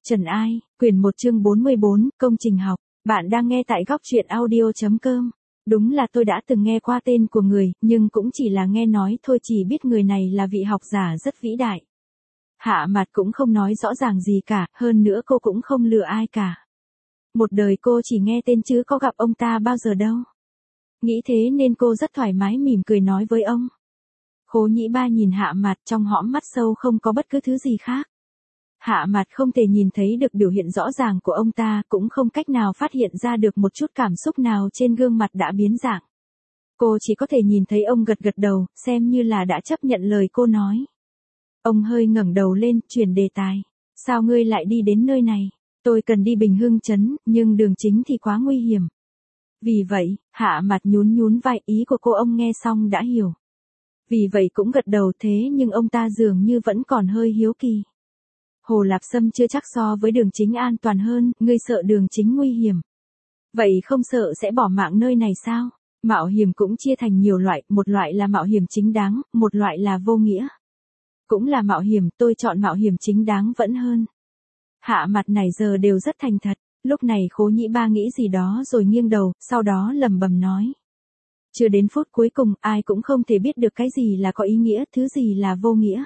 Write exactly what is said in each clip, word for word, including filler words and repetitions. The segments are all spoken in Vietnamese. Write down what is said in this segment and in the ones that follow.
Trần Ai, quyển một chương bốn mươi bốn, công trình học. Bạn đang nghe tại góc truyện audio chấm com. Đúng là tôi đã từng nghe qua tên của người, nhưng cũng chỉ là nghe nói thôi, chỉ biết người này là vị học giả rất vĩ đại. Hạ Mạt cũng không nói rõ ràng gì cả, hơn nữa cô cũng không lừa ai cả. Một đời cô chỉ nghe tên chứ có gặp ông ta bao giờ đâu. Nghĩ thế nên cô rất thoải mái mỉm cười nói với ông. Khố Nhĩ Ba nhìn Hạ Mạt, trong hõm mắt sâu không có bất cứ thứ gì khác. Hạ Mạt không thể nhìn thấy được biểu hiện rõ ràng của ông ta, cũng không cách nào phát hiện ra được một chút cảm xúc nào trên gương mặt đã biến dạng. Cô chỉ có thể nhìn thấy ông gật gật đầu, xem như là đã chấp nhận lời cô nói. Ông hơi ngẩng đầu lên, chuyển đề tài. Sao ngươi lại đi đến nơi này? Tôi cần đi Bình Hưng trấn, nhưng đường chính thì quá nguy hiểm. Vì vậy, Hạ Mạt nhún nhún vai, ý của cô ông nghe xong đã hiểu. Vì vậy cũng gật đầu, thế nhưng ông ta dường như vẫn còn hơi hiếu kỳ. Hồ Lạp Sâm chưa chắc so với đường chính an toàn hơn, ngươi sợ đường chính nguy hiểm. Vậy không sợ sẽ bỏ mạng nơi này sao? Mạo hiểm cũng chia thành nhiều loại, một loại là mạo hiểm chính đáng, một loại là vô nghĩa. Cũng là mạo hiểm, tôi chọn mạo hiểm chính đáng vẫn hơn. Hạ Mạt này giờ đều rất thành thật, lúc này Khố Nhĩ Ba nghĩ gì đó rồi nghiêng đầu, sau đó lẩm bẩm nói. Chưa đến phút cuối cùng, ai cũng không thể biết được cái gì là có ý nghĩa, thứ gì là vô nghĩa.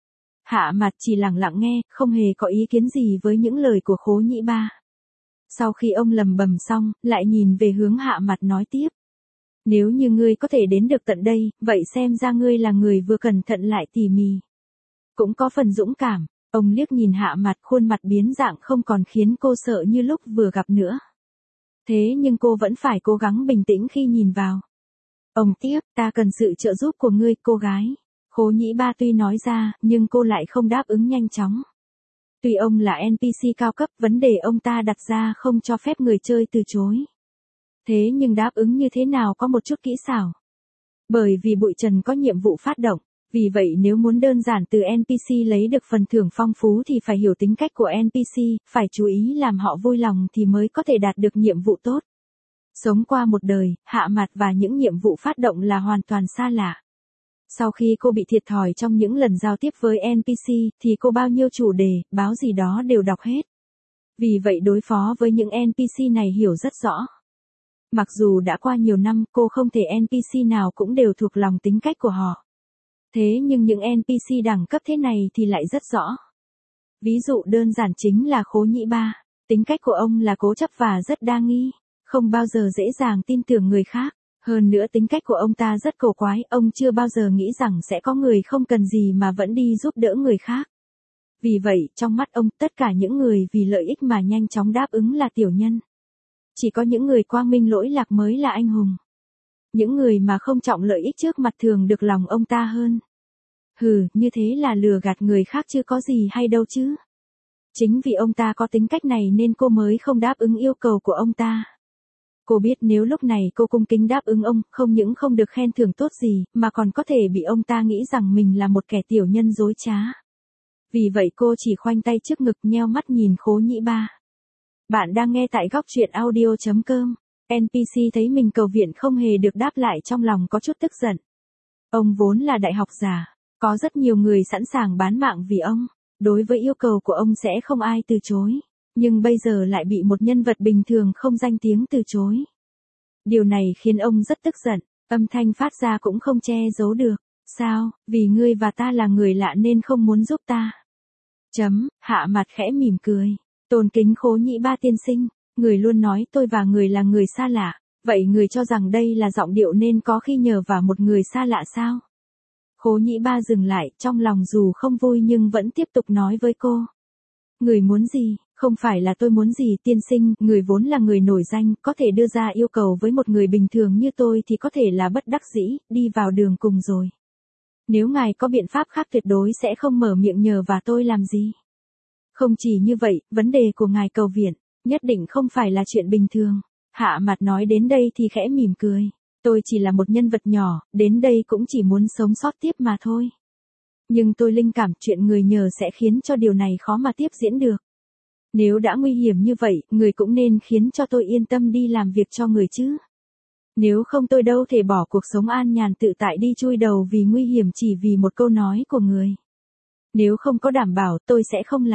Hạ Mạt chỉ lặng lặng nghe, không hề có ý kiến gì với những lời của Khố Nhĩ Ba. Sau khi ông lầm bầm xong, lại nhìn về hướng Hạ Mạt nói tiếp. Nếu như ngươi có thể đến được tận đây, vậy xem ra ngươi là người vừa cẩn thận lại tỉ mỉ. Cũng có phần dũng cảm, ông liếc nhìn Hạ Mạt, khuôn mặt biến dạng không còn khiến cô sợ như lúc vừa gặp nữa. Thế nhưng cô vẫn phải cố gắng bình tĩnh khi nhìn vào. Ông tiếp, ta cần sự trợ giúp của ngươi, cô gái. Khố Nhĩ Ba tuy nói ra, nhưng cô lại không đáp ứng nhanh chóng. Tuy ông là en pê xê cao cấp, vấn đề ông ta đặt ra không cho phép người chơi từ chối. Thế nhưng đáp ứng như thế nào có một chút kỹ xảo. Bởi vì Bụi Trần có nhiệm vụ phát động, vì vậy nếu muốn đơn giản từ en pê xê lấy được phần thưởng phong phú thì phải hiểu tính cách của en pê xê, phải chú ý làm họ vui lòng thì mới có thể đạt được nhiệm vụ tốt. Sống qua một đời, Hạ Mạt và những nhiệm vụ phát động là hoàn toàn xa lạ. Sau khi cô bị thiệt thòi trong những lần giao tiếp với en pê xê, thì cô bao nhiêu chủ đề, báo gì đó đều đọc hết. Vì vậy đối phó với những en pê xê này hiểu rất rõ. Mặc dù đã qua nhiều năm, cô không thể en pê xê nào cũng đều thuộc lòng tính cách của họ. Thế nhưng những en pê xê đẳng cấp thế này thì lại rất rõ. Ví dụ đơn giản chính là Khố Nhĩ Ba. Tính cách của ông là cố chấp và rất đa nghi, không bao giờ dễ dàng tin tưởng người khác. Hơn nữa tính cách của ông ta rất cổ quái, ông chưa bao giờ nghĩ rằng sẽ có người không cần gì mà vẫn đi giúp đỡ người khác. Vì vậy, trong mắt ông, tất cả những người vì lợi ích mà nhanh chóng đáp ứng là tiểu nhân. Chỉ có những người quang minh lỗi lạc mới là anh hùng. Những người mà không trọng lợi ích trước mặt thường được lòng ông ta hơn. Hừ, như thế là lừa gạt người khác chứ có gì hay đâu chứ. Chính vì ông ta có tính cách này nên cô mới không đáp ứng yêu cầu của ông ta. Cô biết nếu lúc này cô cung kính đáp ứng ông, không những không được khen thưởng tốt gì, mà còn có thể bị ông ta nghĩ rằng mình là một kẻ tiểu nhân dối trá. Vì vậy cô chỉ khoanh tay trước ngực, nheo mắt nhìn Khố Nhĩ Ba. Bạn đang nghe tại góc truyện audio chấm com. en pê xê thấy mình cầu viện không hề được đáp lại, trong lòng có chút tức giận. Ông vốn là đại học giả, có rất nhiều người sẵn sàng bán mạng vì ông. Đối với yêu cầu của ông sẽ không ai từ chối. Nhưng bây giờ lại bị một nhân vật bình thường không danh tiếng từ chối. Điều này khiến ông rất tức giận, âm thanh phát ra cũng không che giấu được. Sao, vì ngươi và ta là người lạ nên không muốn giúp ta? Chấm, Hạ Mạt khẽ mỉm cười. Tôn kính Khố Nhĩ Ba tiên sinh, người luôn nói tôi và người là người xa lạ, vậy người cho rằng đây là giọng điệu nên có khi nhờ vào một người xa lạ sao? Khố Nhĩ Ba dừng lại, trong lòng dù không vui nhưng vẫn tiếp tục nói với cô. Người muốn gì? Không phải là tôi muốn gì tiên sinh, người vốn là người nổi danh, có thể đưa ra yêu cầu với một người bình thường như tôi thì có thể là bất đắc dĩ, đi vào đường cùng rồi. Nếu ngài có biện pháp khác tuyệt đối sẽ không mở miệng nhờ và tôi làm gì. Không chỉ như vậy, vấn đề của ngài cầu viện, nhất định không phải là chuyện bình thường. Hạ Mạt nói đến đây thì khẽ mỉm cười. Tôi chỉ là một nhân vật nhỏ, đến đây cũng chỉ muốn sống sót tiếp mà thôi. Nhưng tôi linh cảm chuyện người nhờ sẽ khiến cho điều này khó mà tiếp diễn được. Nếu đã nguy hiểm như vậy, người cũng nên khiến cho tôi yên tâm đi làm việc cho người chứ. Nếu không tôi đâu thể bỏ cuộc sống an nhàn tự tại đi chui đầu vì nguy hiểm chỉ vì một câu nói của người. Nếu không có đảm bảo tôi sẽ không làm.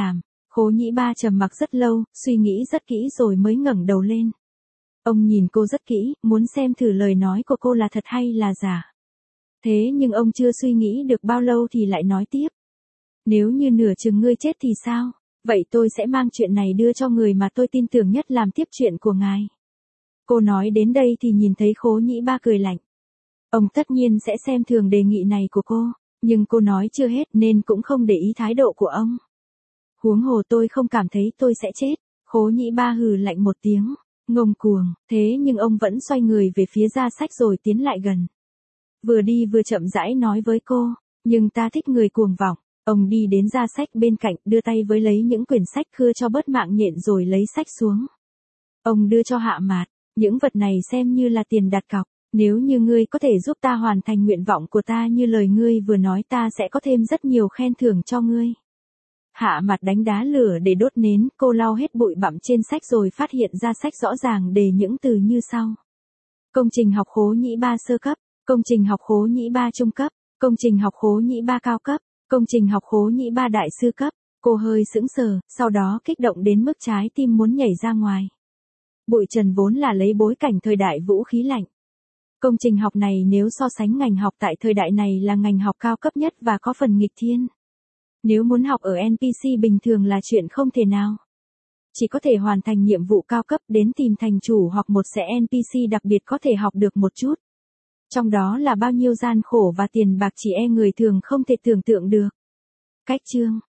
Khố Nhĩ Ba trầm mặc rất lâu, suy nghĩ rất kỹ rồi mới ngẩng đầu lên. Ông nhìn cô rất kỹ, muốn xem thử lời nói của cô là thật hay là giả. Thế nhưng ông chưa suy nghĩ được bao lâu thì lại nói tiếp. Nếu như nửa chừng ngươi chết thì sao? Vậy tôi sẽ mang chuyện này đưa cho người mà tôi tin tưởng nhất làm tiếp chuyện của ngài. Cô nói đến đây thì nhìn thấy Khố Nhĩ Ba cười lạnh. Ông tất nhiên sẽ xem thường đề nghị này của cô, nhưng cô nói chưa hết nên cũng không để ý thái độ của ông. Huống hồ tôi không cảm thấy tôi sẽ chết. Khố Nhĩ Ba hừ lạnh một tiếng, ngông cuồng, thế nhưng ông vẫn xoay người về phía gia sách rồi tiến lại gần. Vừa đi vừa chậm rãi nói với cô, nhưng ta thích người cuồng vọng. Ông đi đến gia sách bên cạnh, đưa tay với lấy những quyển sách khưa cho bớt mạng nhện rồi lấy sách xuống. Ông đưa cho Hạ Mạt, những vật này xem như là tiền đặt cọc, nếu như ngươi có thể giúp ta hoàn thành nguyện vọng của ta như lời ngươi vừa nói ta sẽ có thêm rất nhiều khen thưởng cho ngươi. Hạ Mạt đánh đá lửa để đốt nến, cô lau hết bụi bặm trên sách rồi phát hiện ra sách rõ ràng đề những từ như sau. Công trình học Khố Nhĩ Ba sơ cấp, công trình học Khố Nhĩ Ba trung cấp, công trình học Khố Nhĩ Ba cao cấp, công trình học Khố Nhĩ Ba đại sư cấp. Cô hơi sững sờ, sau đó kích động đến mức trái tim muốn nhảy ra ngoài. Bụi trần vốn là lấy bối cảnh thời đại vũ khí lạnh. Công trình học này nếu so sánh ngành học tại thời đại này là ngành học cao cấp nhất và có phần nghịch thiên. Nếu muốn học ở en pê xê bình thường là chuyện không thể nào. Chỉ có thể hoàn thành nhiệm vụ cao cấp đến tìm thành chủ hoặc một sẽ en pê xê đặc biệt có thể học được một chút. Trong đó là bao nhiêu gian khổ và tiền bạc chỉ e người thường không thể tưởng tượng được. Cách chương